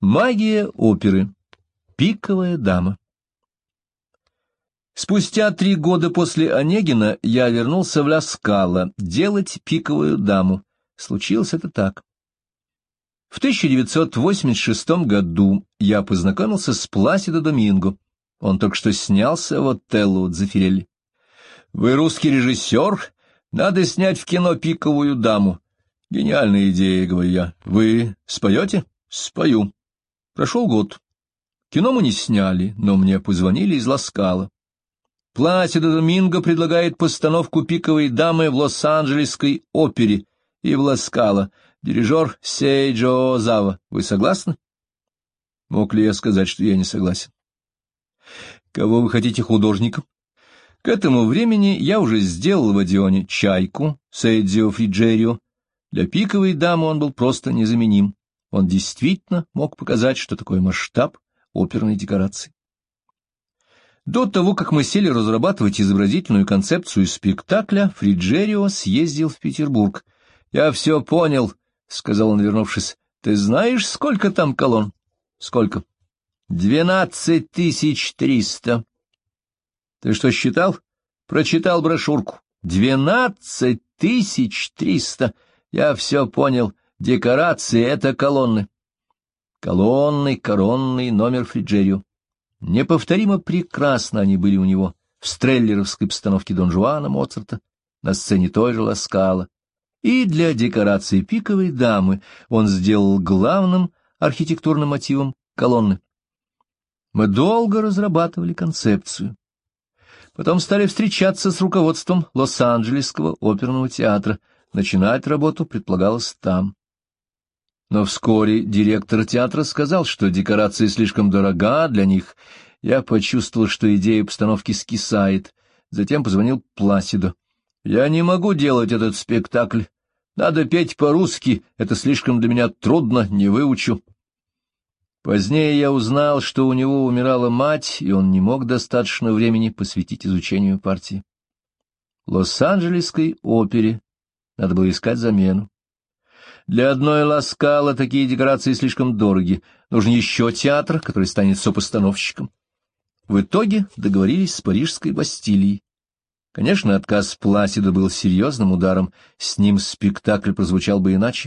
Магия оперы. Пиковая дама. Спустя 3 года после Онегина я вернулся в Ля Скала делать пиковую даму. Случилось это так. В 1986 году я познакомился с Пласидо Доминго. Он только что снялся в «Отелло» у Дзеффирелли. «Вы русский режиссер? Надо снять в кино пиковую даму». «Гениальная идея», — говорю я. «Вы споете?» «Спою». Прошел год. Кино мы не сняли, но мне позвонили из Ла Скала. Пласидо Доминго предлагает постановку «Пиковой дамы» в Лос-Анджелесской опере и в Ла Скала. Дирижер Сейджо Озава. Вы согласны? Мог ли я сказать, что я не согласен? Кого вы хотите художником? К этому времени я уже сделал в Одеоне «Чайку» Серджио Фриджерио. Для «Пиковой дамы» он был просто незаменим. Он действительно мог показать, что такое масштаб оперной декорации. До того, как мы сели разрабатывать изобразительную концепцию спектакля, Фриджерио съездил в Петербург. «Я все понял», — сказал он, вернувшись. «Ты знаешь, сколько там колонн?» «Сколько?» 12 300. «Ты что, считал?» «Прочитал брошюрку. 12 300. Я все понял. Декорации — это колонны». Колонны, коронный номер Фриджерио. Неповторимо прекрасно они были у него в стреллеровской постановке Дон Жуана Моцарта на сцене той же Ла Скала. И для декорации пиковой дамы он сделал главным архитектурным мотивом колонны. Мы долго разрабатывали концепцию. Потом стали встречаться с руководством Лос-Анджелесского оперного театра. Начинать работу предполагалось там. Но вскоре директор театра сказал, что декорация слишком дорога для них. Я почувствовал, что идея постановки скисает. Затем позвонил Пласидо. «Я не могу делать этот спектакль. Надо петь по-русски. Это слишком для меня трудно, не выучу». Позднее я узнал, что у него умирала мать, и он не мог достаточно времени посвятить изучению партии. Лос-Анджелесской опере надо было искать замену. Для одной Ла Скала такие декорации слишком дороги. Нужен еще театр, который станет сопостановщиком. В итоге договорились с Парижской Бастилией. Конечно, отказ Пласидо был серьезным ударом, с ним спектакль прозвучал бы иначе.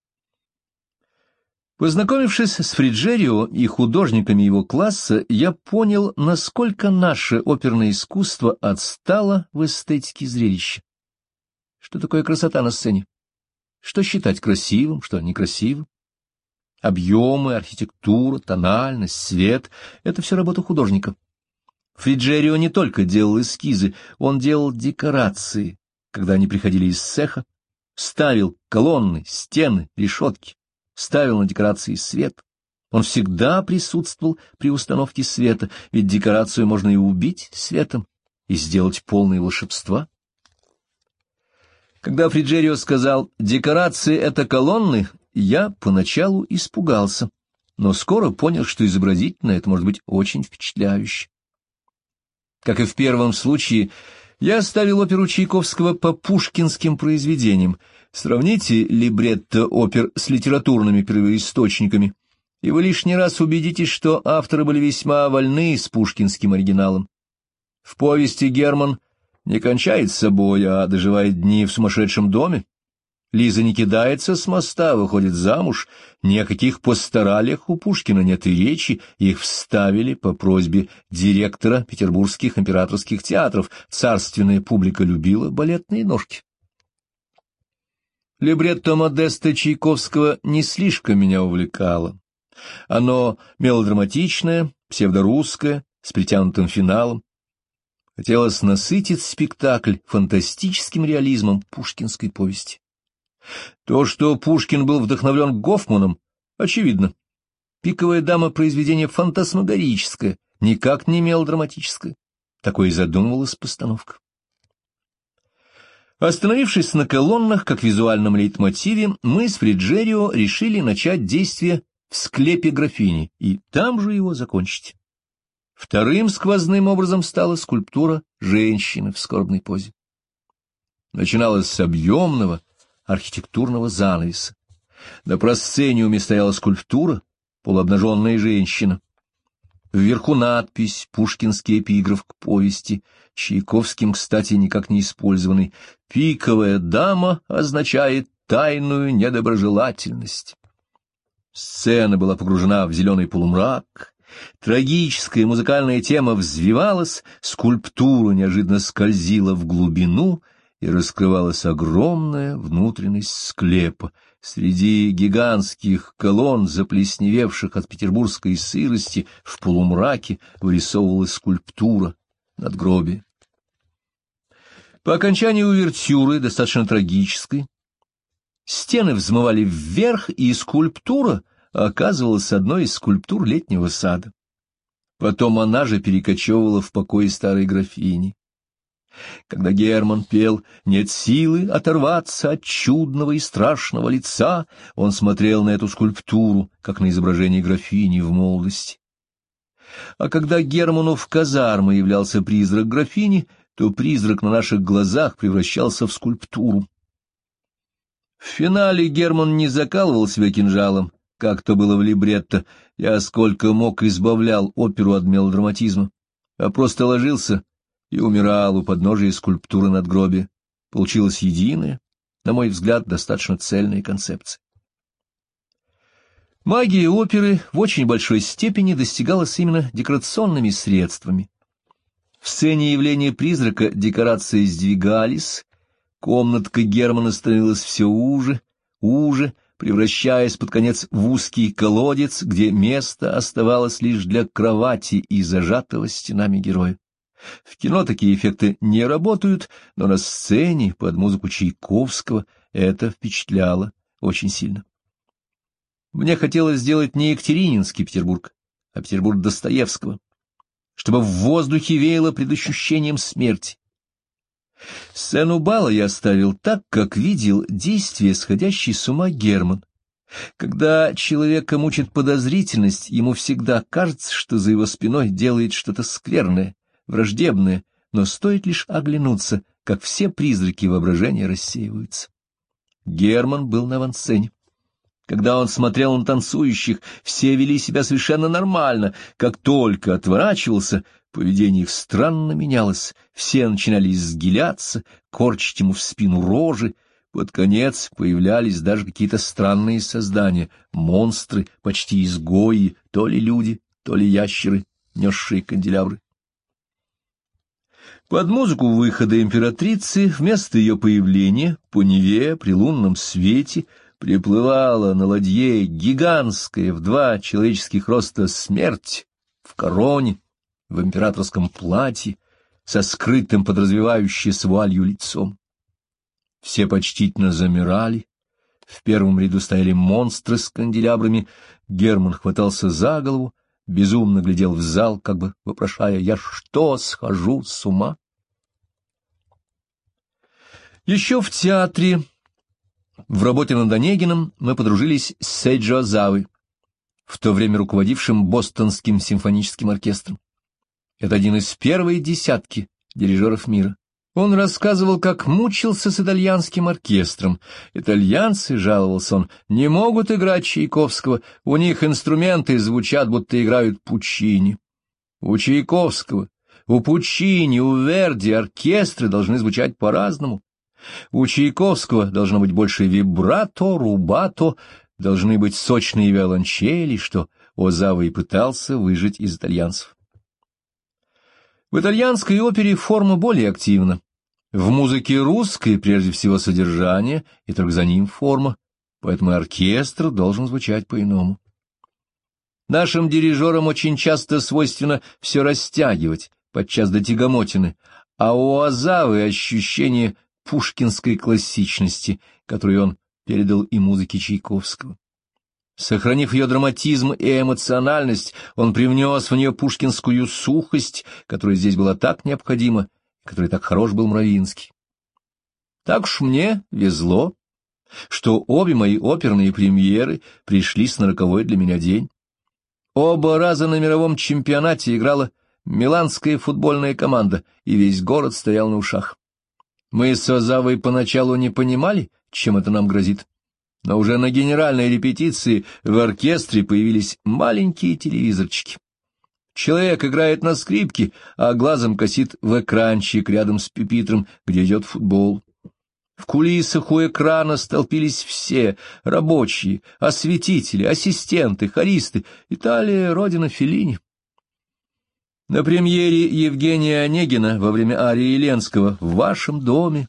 Познакомившись с Фриджерио и художниками его класса, я понял, насколько наше оперное искусство отстало в эстетике зрелища. Что такое красота на сцене? Что считать красивым, что некрасивым? Объемы, архитектура, тональность, свет — это все работа художника. Фриджерио не только делал эскизы, он делал декорации, когда они приходили из цеха, ставил колонны, стены, решетки, ставил на декорации свет. Он всегда присутствовал при установке света, ведь декорацию можно и убить светом, и сделать полное волшебства. Когда Фриджерио сказал «декорации — это колонны», я поначалу испугался, но скоро понял, что изобразительно это может быть очень впечатляюще. Как и в первом случае, я ставил оперу Чайковского по пушкинским произведениям. Сравните либретто опер с литературными первоисточниками, и вы лишний раз убедитесь, что авторы были весьма вольны с пушкинским оригиналом. В повести Герман не кончает с собой, а доживает дни в сумасшедшем доме. Лиза не кидается с моста, выходит замуж. Ни о каких пасторалях у Пушкина нет и речи, их вставили по просьбе директора петербургских императорских театров. Царственная публика любила балетные ножки. Либретто Модеста Чайковского не слишком меня увлекало. Оно мелодраматичное, псевдорусское, с притянутым финалом. Хотелось насытить спектакль фантастическим реализмом пушкинской повести. То, что Пушкин был вдохновлен Гофманом, очевидно. «Пиковая дама» — произведение фантасмагорическое, никак не мелодраматическое. Такое и задумывалась постановка. Остановившись на колоннах как визуальном лейтмотиве, мы с Фриджерио решили начать действие в склепе графини и там же его закончить. Вторым сквозным образом стала скульптура женщины в скорбной позе. Начиналось с объемного архитектурного занавеса. На просцениуме стояла скульптура, полуобнаженная женщина. Вверху надпись, пушкинский эпиграф к повести, Чайковским, кстати, никак не использованный. «Пиковая дама» означает тайную недоброжелательность. Сцена была погружена в зеленый полумрак, трагическая музыкальная тема взвивалась, скульптура неожиданно скользила в глубину, и раскрывалась огромная внутренность склепа. Среди гигантских колонн, заплесневевших от петербургской сырости, в полумраке вырисовывалась скульптура надгробия. По окончании увертюры, достаточно трагической, стены взмывали вверх, и скульптура оказывалась одной из скульптур летнего сада. Потом она же перекочевывала в покой старой графини. Когда Герман пел «Нет силы оторваться от чудного и страшного лица», он смотрел на эту скульптуру, как на изображение графини в молодости. А когда Герману в казармы являлся призрак графини, то призрак на наших глазах превращался в скульптуру. В финале Герман не закалывал себя кинжалом, как то было в либретто, я сколько мог избавлял оперу от мелодраматизма, а просто ложился и умирал у подножия скульптуры надгробия. Получилась единая, на мой взгляд, достаточно цельная концепция. Магия оперы в очень большой степени достигалась именно декорационными средствами. В сцене явления призрака декорации сдвигались, комнатка Германа становилась все уже, превращаясь под конец в узкий колодец, где место оставалось лишь для кровати и зажатого стенами героя. В кино такие эффекты не работают, но на сцене под музыку Чайковского это впечатляло очень сильно. Мне хотелось сделать не Екатерининский Петербург, а Петербург Достоевского, чтобы в воздухе веяло предощущением смерти. Сцену бала я оставил так, как видел действие сходящий с ума Герман. Когда человека мучит подозрительность, ему всегда кажется, что за его спиной делает что-то скверное, враждебное, но стоит лишь оглянуться, как все призраки воображения рассеиваются. Герман был на авансцене. Когда он смотрел на танцующих, все вели себя совершенно нормально. Как только отворачивался, поведение их странно менялось. Все начинали изгиляться, корчить ему в спину рожи. Под конец появлялись даже какие-то странные создания, монстры, почти изгои, то ли люди, то ли ящеры, несшие канделябры. Под музыку выхода императрицы вместо ее появления по Неве при лунном свете приплывала на ладье гигантская в 2 человеческих роста смерть в короне, в императорском платье, со скрытым под развивающейся вуалью лицом. Все почтительно замирали, в первом ряду стояли монстры с канделябрами, Герман хватался за голову, безумно глядел в зал, как бы вопрошая: «Я что, схожу с ума?» Еще в театре, в работе над Онегиным, мы подружились с Сейджо Озавой, в то время руководившим Бостонским симфоническим оркестром. Это один из первой десятки дирижеров мира. Он рассказывал, как мучился с итальянским оркестром. Итальянцы, жаловался он, не могут играть Чайковского, у них инструменты звучат, будто играют Пуччини. У Чайковского, у Пуччини, у Верди оркестры должны звучать по-разному. У Чайковского должно быть больше вибрато, рубато, должны быть сочные виолончели, что Озава и пытался выжать из итальянцев. В итальянской опере форма более активна. В музыке русской прежде всего содержание, и только за ним форма, поэтому оркестр должен звучать по-иному. Нашим дирижерам очень часто свойственно все растягивать, подчас до тягомотины, а у Озавы ощущение пушкинской классичности, которую он передал и музыке Чайковского. Сохранив ее драматизм и эмоциональность, он привнес в нее пушкинскую сухость, которая здесь была так необходима, который так хорош был Мравинский. Так уж мне везло, что обе мои оперные премьеры пришлись на роковой для меня день. Оба раза на мировом чемпионате играла миланская футбольная команда, и весь город стоял на ушах. Мы с Озавой поначалу не понимали, чем это нам грозит. Но уже на генеральной репетиции в оркестре появились маленькие телевизорчики. Человек играет на скрипке, а глазом косит в экранчик рядом с пюпитром, где идет футбол. В кулисах у экрана столпились все — рабочие, осветители, ассистенты, хористы. Италия — родина Феллини. На премьере Евгения Онегина во время арии Ленского в вашем доме,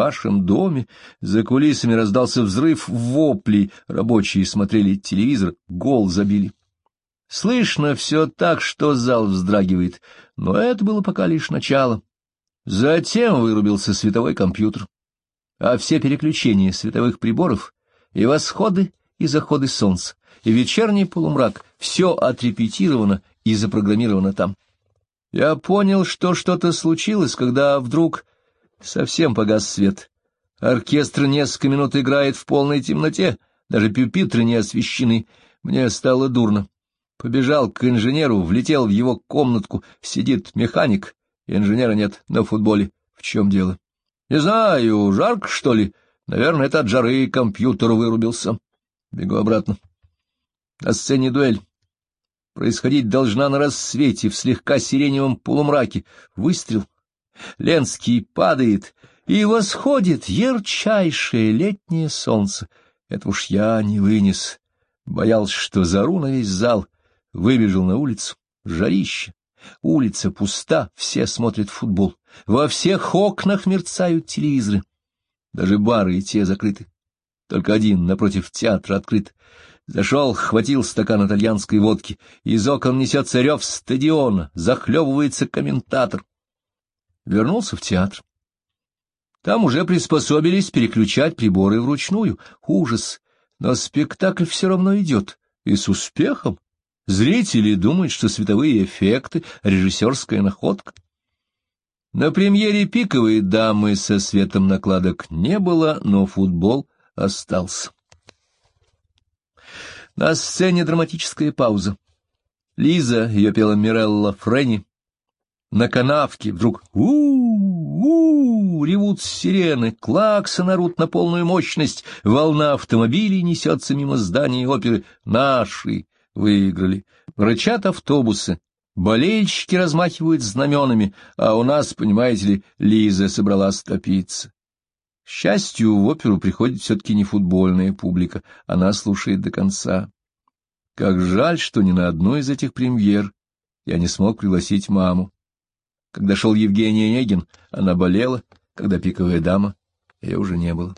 за кулисами раздался взрыв воплей, рабочие смотрели телевизор, гол забили. Слышно все так, что зал вздрагивает, но это было пока лишь начало. Затем вырубился световой компьютер, а все переключения световых приборов и восходы, и заходы солнца, и вечерний полумрак — все отрепетировано и запрограммировано там. Я понял, что что-то случилось, когда вдруг совсем погас свет. Оркестр несколько минут играет в полной темноте, даже пюпитры не освещены. Мне стало дурно. Побежал к инженеру, влетел в его комнатку, сидит механик, инженера нет на футболе. В чем дело? Не знаю, жарко, что ли? Наверное, это от жары компьютер вырубился. Бегу обратно. На сцене дуэль. Происходить должна на рассвете, в слегка сиреневом полумраке. Выстрел. Ленский падает, и восходит ярчайшее летнее солнце. Это уж я не вынес. Боялся, что зару на весь зал. Выбежал на улицу. Жарище. Улица пуста, все смотрят футбол. Во всех окнах мерцают телевизоры. Даже бары и те закрыты. Только один напротив театра открыт. Зашел, хватил стакан итальянской водки. Из окон несется рев стадиона, захлебывается комментатор. Вернулся в театр. Там уже приспособились переключать приборы вручную. Ужас! Но спектакль все равно идет. И с успехом. Зрители думают, что световые эффекты — режиссерская находка. На премьере «Пиковой дамы» со светом накладок не было, но футбол остался. На сцене драматическая пауза. Лиза, ее пела Мирелла Френи. На канавке вдруг у-у-у ревут сирены, клаксон орут на полную мощность, волна автомобилей несется мимо здания оперы. Наши выиграли. Рычат автобусы, болельщики размахивают знаменами, а у нас, понимаете ли, Лиза собралась топиться. К счастью, в оперу приходит все-таки не футбольная публика, она слушает до конца. Как жаль, что ни на одну из этих премьер я не смог пригласить маму. Когда шел Евгений Онегин, она болела, когда «Пиковая дама», ее уже не было.